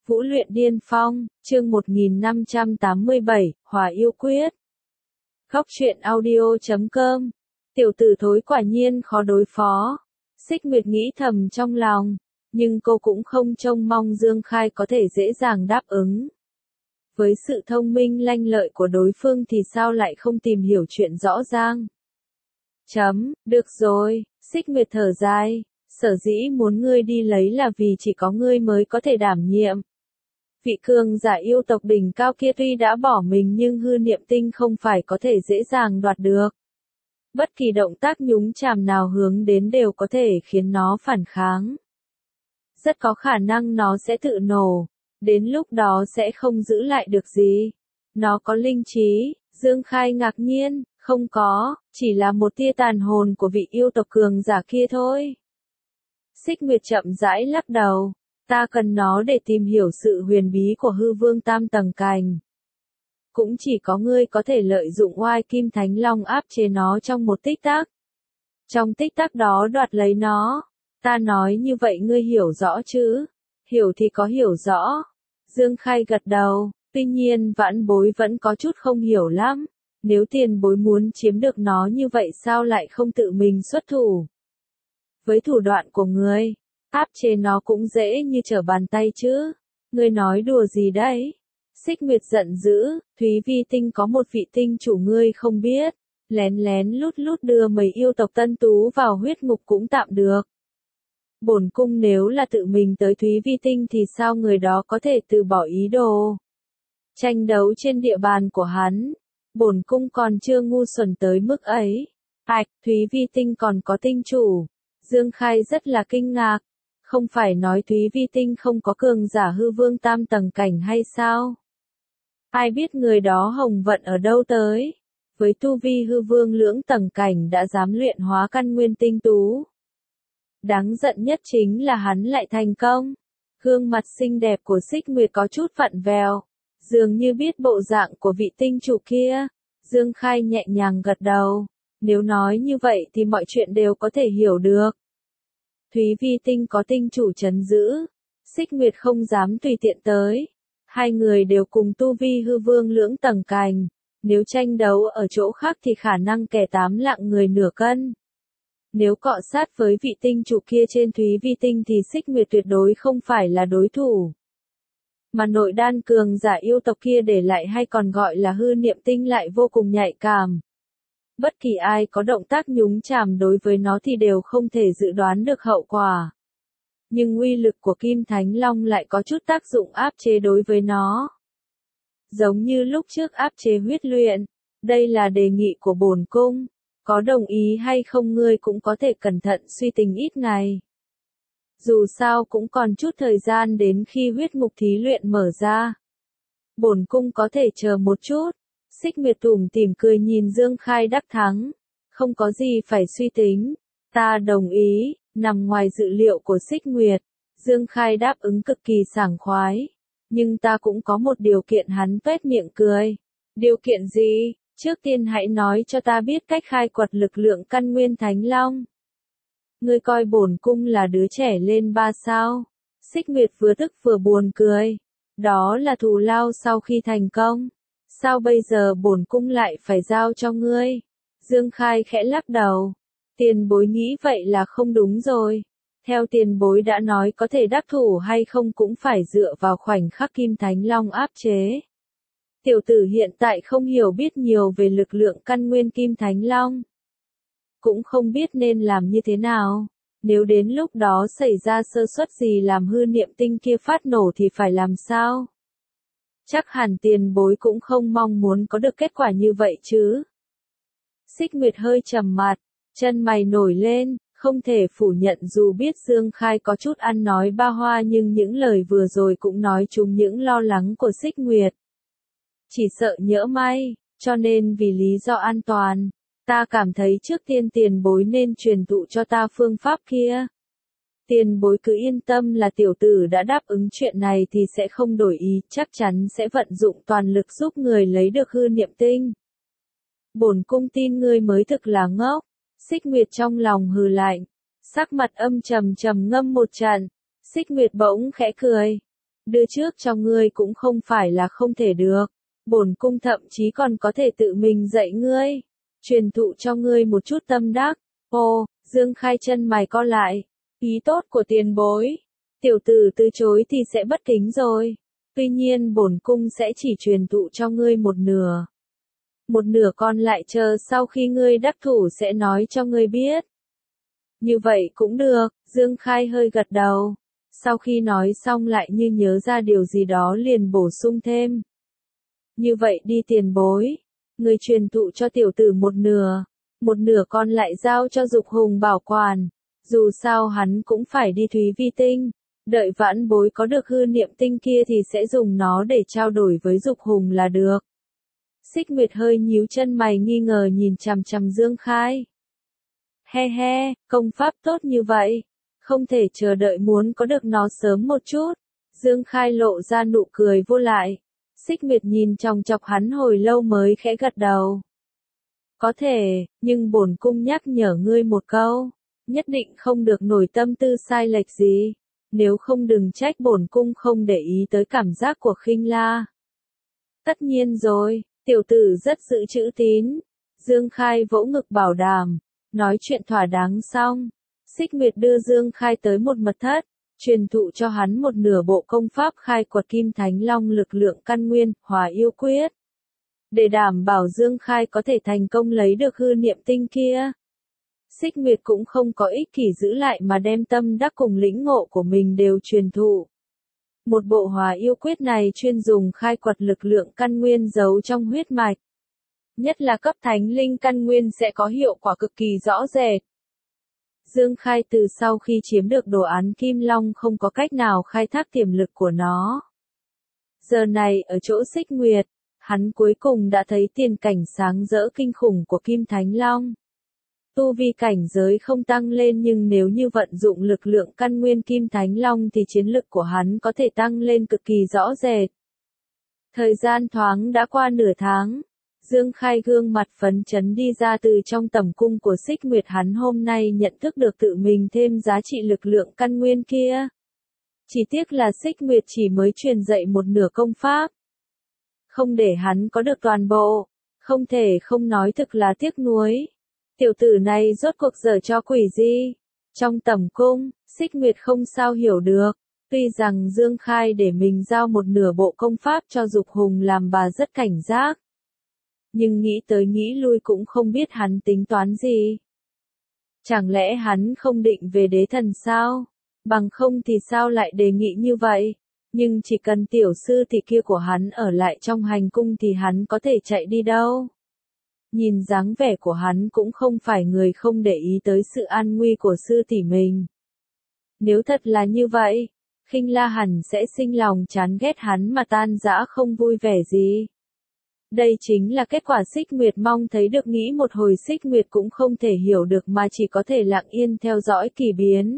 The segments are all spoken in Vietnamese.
Vũ luyện điên phong, chương 1587, Hòa yêu quyết. Góc truyện audio.com. Tiểu tử thối quả nhiên khó đối phó. Xích Nguyệt nghĩ thầm trong lòng, nhưng cô cũng không trông mong Dương Khai có thể dễ dàng đáp ứng. Với sự thông minh lanh lợi của đối phương thì sao lại không tìm hiểu chuyện rõ ràng. Được rồi, Xích Nguyệt thở dài, sở dĩ muốn ngươi đi lấy là vì chỉ có ngươi mới có thể đảm nhiệm. Vị cường giả yêu tộc đỉnh cao kia tuy đã bỏ mình nhưng hư niệm tinh không phải có thể dễ dàng đoạt được. Bất kỳ động tác nhúng chàm nào hướng đến đều có thể khiến nó phản kháng. Rất có khả năng nó sẽ tự nổ, đến lúc đó sẽ không giữ lại được gì. Nó có linh trí, Dương Khai ngạc nhiên, không có, chỉ là một tia tàn hồn của vị yêu tộc cường giả kia thôi. Xích Nguyệt chậm rãi lắc đầu, ta cần nó để tìm hiểu sự huyền bí của hư vương tam tầng cành. Cũng chỉ có ngươi có thể lợi dụng oai kim thánh long áp chế nó trong một tích tắc. Trong tích tắc đó đoạt lấy nó. Ta nói như vậy ngươi hiểu rõ chứ? Hiểu thì có hiểu rõ. Dương Khai gật đầu, tuy nhiên vãn bối vẫn có chút không hiểu lắm. Nếu tiền bối muốn chiếm được nó như vậy sao lại không tự mình xuất thủ? Với thủ đoạn của ngươi, áp chế nó cũng dễ như trở bàn tay chứ. Ngươi nói đùa gì đấy? Xích Nguyệt giận dữ, Thúy Vi Tinh có một vị tinh chủ ngươi không biết. Lén lén lút lút đưa mấy yêu tộc tân tú vào huyết ngục cũng tạm được. Bổn cung nếu là tự mình tới Thúy Vi Tinh thì sao người đó có thể từ bỏ ý đồ? Tranh đấu trên địa bàn của hắn. Bổn cung còn chưa ngu xuẩn tới mức ấy. Thúy Vi Tinh còn có tinh chủ. Dương Khai rất là kinh ngạc. Không phải nói Thúy Vi Tinh không có cường giả hư vương tam tầng cảnh hay sao? Ai biết người đó hồng vận ở đâu tới? Với tu vi hư vương lưỡng tầng cảnh đã dám luyện hóa căn nguyên tinh tú. Đáng giận nhất chính là hắn lại thành công. Gương mặt xinh đẹp của Xích Nguyệt có chút vặn vẹo. Dường như biết bộ dạng của vị tinh chủ kia. Dương Khai nhẹ nhàng gật đầu. Nếu nói như vậy thì mọi chuyện đều có thể hiểu được. Thúy Vi Tinh có tinh chủ trấn giữ. Xích Nguyệt không dám tùy tiện tới. Hai người đều cùng tu vi hư vương lưỡng tầng cành. Nếu tranh đấu ở chỗ khác thì khả năng kẻ tám lạng người nửa cân. Nếu cọ sát với vị tinh chủ kia trên Thúy Vi Tinh thì Xích Nguyệt tuyệt đối không phải là đối thủ. Mà nội đan cường giả yêu tộc kia để lại hay còn gọi là hư niệm tinh lại vô cùng nhạy cảm. Bất kỳ ai có động tác nhúng chàm đối với nó thì đều không thể dự đoán được hậu quả. Nhưng uy lực của Kim Thánh Long lại có chút tác dụng áp chế đối với nó. Giống như lúc trước áp chế huyết luyện, đây là đề nghị của bổn cung, có đồng ý hay không ngươi cũng có thể cẩn thận suy tính ít ngày. Dù sao cũng còn chút thời gian đến khi huyết ngục thí luyện mở ra. Bổn cung có thể chờ một chút. Xích Nguyệt tủm tỉm cười nhìn Dương Khai đắc thắng. Không có gì phải suy tính. Ta đồng ý, nằm ngoài dự liệu của Xích Nguyệt. Dương Khai đáp ứng cực kỳ sảng khoái. Nhưng ta cũng có một điều kiện hắn tuét miệng cười. Điều kiện gì? Trước tiên hãy nói cho ta biết cách khai quật lực lượng căn nguyên Thánh Long. Ngươi coi bổn cung là đứa trẻ lên 3 sao. Xích Nguyệt vừa tức vừa buồn cười. Đó là thù lao sau khi thành công. Sao bây giờ bổn cung lại phải giao cho ngươi? Dương Khai khẽ lắc đầu. Tiền bối nghĩ vậy là không đúng rồi. Theo tiền bối đã nói có thể đắc thủ hay không cũng phải dựa vào khoảnh khắc Kim Thánh Long áp chế. Tiểu tử hiện tại không hiểu biết nhiều về lực lượng căn nguyên Kim Thánh Long. Cũng không biết nên làm như thế nào. Nếu đến lúc đó xảy ra sơ suất gì làm hư niệm tinh kia phát nổ thì phải làm sao? Chắc hẳn tiền bối cũng không mong muốn có được kết quả như vậy chứ. Xích Nguyệt hơi trầm mặt, chân mày nổi lên, không thể phủ nhận dù biết Dương Khai có chút ăn nói ba hoa nhưng những lời vừa rồi cũng nói trúng những lo lắng của Xích Nguyệt. Chỉ sợ nhỡ may, cho nên vì lý do an toàn, ta cảm thấy trước tiên tiền bối nên truyền thụ cho ta phương pháp kia. Tiền bối cứ yên tâm là tiểu tử đã đáp ứng chuyện này thì sẽ không đổi ý, chắc chắn sẽ vận dụng toàn lực giúp người lấy được hư niệm tinh. Bổn cung tin ngươi mới thực là ngốc. Xích Nguyệt trong lòng hừ lạnh, sắc mặt âm trầm trầm ngâm một trận. Xích Nguyệt bỗng khẽ cười. đưa trước cho ngươi cũng không phải là không thể được. Bổn cung thậm chí còn có thể tự mình dạy ngươi, truyền thụ cho ngươi một chút tâm đắc. Ồ, Dương Khai chân mày co lại, ý tốt của tiền bối. Tiểu tử từ chối thì sẽ bất kính rồi. Tuy nhiên bổn cung sẽ chỉ truyền thụ cho ngươi một nửa. Một nửa còn lại chờ sau khi ngươi đắc thủ sẽ nói cho ngươi biết. Như vậy cũng được, Dương Khai hơi gật đầu. Sau khi nói xong lại như nhớ ra điều gì đó liền bổ sung thêm. Như vậy đi tiền bối. Người truyền thụ cho tiểu tử một nửa còn lại giao cho Dục Hùng bảo quản. Dù sao hắn cũng phải đi Thúy Vi Tinh. Đợi vãn bối có được hư niệm tinh kia thì sẽ dùng nó để trao đổi với Dục Hùng là được. Xích Nguyệt hơi nhíu chân mày nghi ngờ nhìn chằm chằm Dương Khai. He he, công pháp tốt như vậy. Không thể chờ đợi muốn có được nó sớm một chút. Dương Khai lộ ra nụ cười vô lại. Xích Nguyệt nhìn chòng chọc hắn hồi lâu mới khẽ gật đầu. Có thể, nhưng bổn cung nhắc nhở ngươi một câu. Nhất định không được nổi tâm tư sai lệch gì. Nếu không đừng trách bổn cung không để ý tới cảm giác của Khinh La. Tất nhiên rồi, tiểu tử rất giữ chữ tín. Dương Khai vỗ ngực bảo đảm. Nói chuyện thỏa đáng xong. Xích Nguyệt đưa Dương Khai tới một mật thất. Truyền thụ cho hắn một nửa bộ công pháp khai quật Kim Thánh Long lực lượng căn nguyên, Hòa Yêu Quyết. Để đảm bảo Dương Khai có thể thành công lấy được hư niệm tinh kia. Xích Nguyệt cũng không có ích kỷ giữ lại mà đem tâm đắc cùng lĩnh ngộ của mình đều truyền thụ. Một bộ Hòa Yêu Quyết này chuyên dùng khai quật lực lượng căn nguyên giấu trong huyết mạch. Nhất là cấp thánh linh căn nguyên sẽ có hiệu quả cực kỳ rõ rệt. Dương Khai từ sau khi chiếm được đồ án Kim Long không có cách nào khai thác tiềm lực của nó. Giờ này ở chỗ Xích Nguyệt, hắn cuối cùng đã thấy tiền cảnh sáng rỡ kinh khủng của Kim Thánh Long. Tu vi cảnh giới không tăng lên nhưng nếu như vận dụng lực lượng căn nguyên Kim Thánh Long thì chiến lực của hắn có thể tăng lên cực kỳ rõ rệt. Thời gian thoáng đã qua nửa tháng. Dương Khai gương mặt phấn chấn đi ra từ trong tẩm cung của Xích Nguyệt, hắn hôm nay nhận thức được tự mình thêm giá trị lực lượng căn nguyên kia. Chỉ tiếc là Xích Nguyệt chỉ mới truyền dạy một nửa công pháp. Không để hắn có được toàn bộ, không thể không nói thực là tiếc nuối. Tiểu tử này rốt cuộc giở cho quỷ gì? Trong tẩm cung, Xích Nguyệt không sao hiểu được. Tuy rằng Dương Khai để mình giao một nửa bộ công pháp cho Dục Hùng làm bà rất cảnh giác. Nhưng nghĩ tới nghĩ lui cũng không biết hắn tính toán gì. Chẳng lẽ hắn không định về đế thần sao? Bằng không thì sao lại đề nghị như vậy? Nhưng chỉ cần tiểu sư tỷ kia của hắn ở lại trong hành cung thì hắn có thể chạy đi đâu? Nhìn dáng vẻ của hắn cũng không phải người không để ý tới sự an nguy của sư tỷ mình. Nếu thật là như vậy, Khinh La hẳn sẽ sinh lòng chán ghét hắn mà tan rã không vui vẻ gì. Đây chính là kết quả Xích Nguyệt mong thấy được, nghĩ một hồi Xích Nguyệt cũng không thể hiểu được mà chỉ có thể lặng yên theo dõi kỳ biến.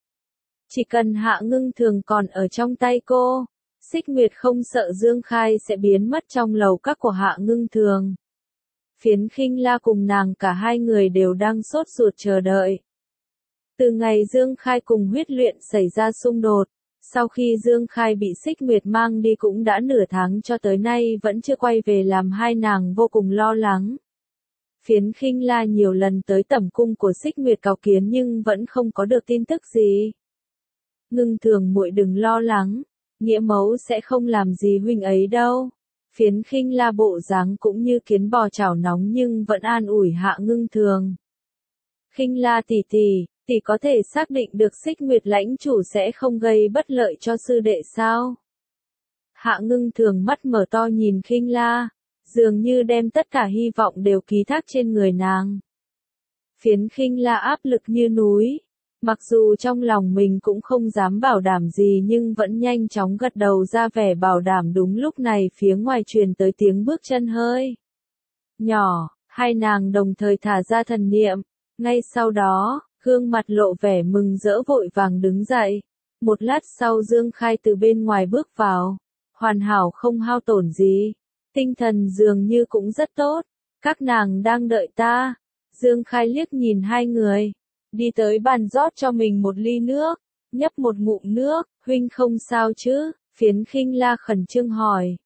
Chỉ cần Hạ Ngưng Thường còn ở trong tay cô, Xích Nguyệt không sợ Dương Khai sẽ biến mất trong lầu các của Hạ Ngưng Thường. Phiến Khinh La cùng nàng cả hai người đều đang sốt ruột chờ đợi. Từ ngày Dương Khai cùng Huyết Luyện xảy ra xung đột, sau khi Dương Khai bị Xích Nguyệt mang đi cũng đã nửa tháng cho tới nay vẫn chưa quay về làm hai nàng vô cùng lo lắng. Phiến Khinh La nhiều lần tới tẩm cung của Xích Nguyệt cầu kiến nhưng vẫn không có được tin tức gì. Ngưng Thường muội đừng lo lắng, nghĩa mẫu sẽ không làm gì huynh ấy đâu. Phiến Khinh La bộ dáng cũng như kiến bò chảo nóng nhưng vẫn an ủi Hạ Ngưng Thường. Khinh La tỷ tỷ có thể xác định được Xích Nguyệt lãnh chủ sẽ không gây bất lợi cho sư đệ sao? Hạ Ngưng Thường mắt mở to nhìn Khinh La, dường như đem tất cả hy vọng đều ký thác trên người nàng. Phiến Khinh La áp lực như núi, mặc dù trong lòng mình cũng không dám bảo đảm gì nhưng vẫn nhanh chóng gật đầu ra vẻ bảo đảm. Đúng lúc này phía ngoài truyền tới tiếng bước chân hơi nhỏ, hai nàng đồng thời thả ra thần niệm, ngay sau đó, gương mặt lộ vẻ mừng rỡ vội vàng đứng dậy. Một lát sau Dương Khai từ bên ngoài bước vào, hoàn hảo không hao tổn gì, tinh thần dường như cũng rất tốt. Các nàng đang đợi ta. Dương Khai liếc nhìn hai người, đi tới bàn rót cho mình một ly nước, nhấp một ngụm nước. Huynh không sao chứ? Phiến Khinh La khẩn trương hỏi.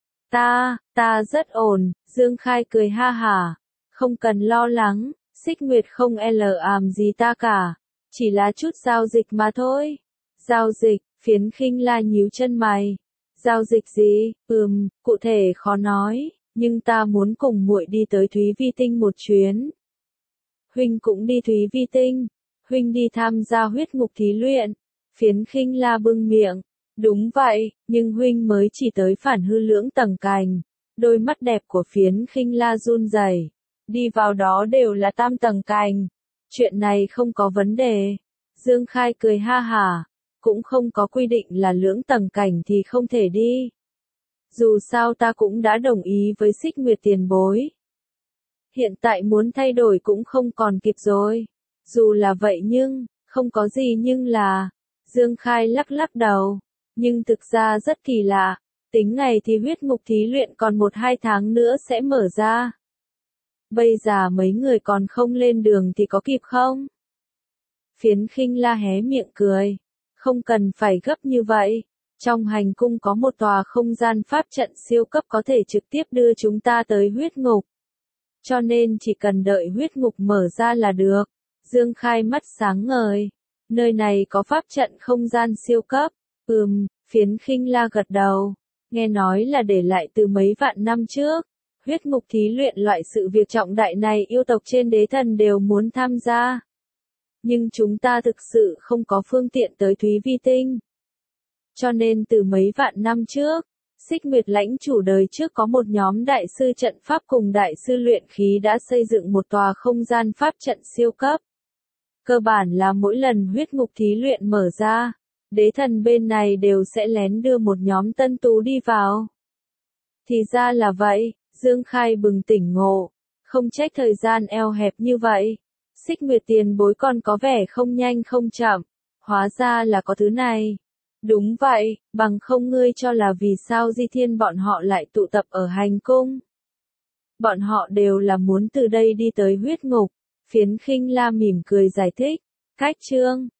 Ta rất ổn, Dương Khai cười ha hả. Không cần lo lắng, Xích Nguyệt không làm gì ta cả. Chỉ là chút giao dịch mà thôi. Giao dịch, Phiến Khinh La nhíu chân mày. Giao dịch gì? Cụ thể khó nói, nhưng ta muốn cùng muội đi tới Thúy Vi Tinh một chuyến. Huynh cũng đi Thúy Vi Tinh. Huynh đi tham gia huyết ngục thí luyện. Phiến Khinh La bưng miệng. Đúng vậy, nhưng huynh mới chỉ tới phản hư lưỡng tầng cành. Đôi mắt đẹp của Phiến Khinh La run rẩy. Đi vào đó đều là tam tầng cành. Chuyện này không có vấn đề. Dương Khai cười ha hả. Cũng không có quy định là lưỡng tầng cảnh thì không thể đi. Dù sao ta cũng đã đồng ý với Xích Nguyệt tiền bối. Hiện tại muốn thay đổi cũng không còn kịp rồi. Dù là vậy nhưng, không có gì nhưng là. Dương Khai lắc lắc đầu. Nhưng thực ra rất kỳ lạ. Tính ngày thì huyết ngục thí luyện còn 1-2 tháng nữa sẽ mở ra. Bây giờ mấy người còn không lên đường thì có kịp không? Phiến Khinh La hé miệng cười. Không cần phải gấp như vậy. Trong hành cung có một tòa không gian pháp trận siêu cấp có thể trực tiếp đưa chúng ta tới huyết ngục. Cho nên chỉ cần đợi huyết ngục mở ra là được. Dương Khai mắt sáng ngời. Nơi này có pháp trận không gian siêu cấp. Phiến Khinh La gật đầu. Nghe nói là để lại từ mấy vạn năm trước. Huyết ngục thí luyện loại sự việc trọng đại này yêu tộc trên đế thần đều muốn tham gia. Nhưng chúng ta thực sự không có phương tiện tới Thúy Vi Tinh. Cho nên từ mấy vạn năm trước, Xích Nguyệt lãnh chủ đời trước có một nhóm đại sư trận pháp cùng đại sư luyện khí đã xây dựng một tòa không gian pháp trận siêu cấp. Cơ bản là mỗi lần huyết ngục thí luyện mở ra, đế thần bên này đều sẽ lén đưa một nhóm tân tú đi vào. Thì ra là vậy, Dương Khai bừng tỉnh ngộ, không trách thời gian eo hẹp như vậy. Xích Nguyệt tiền bối còn có vẻ không nhanh không chậm, hóa ra là có thứ này. Đúng vậy, bằng không ngươi cho là vì sao Di Thiên bọn họ lại tụ tập ở hành cung. Bọn họ đều là muốn từ đây đi tới huyết ngục. Phiến Khinh La mỉm cười giải thích. Cách chương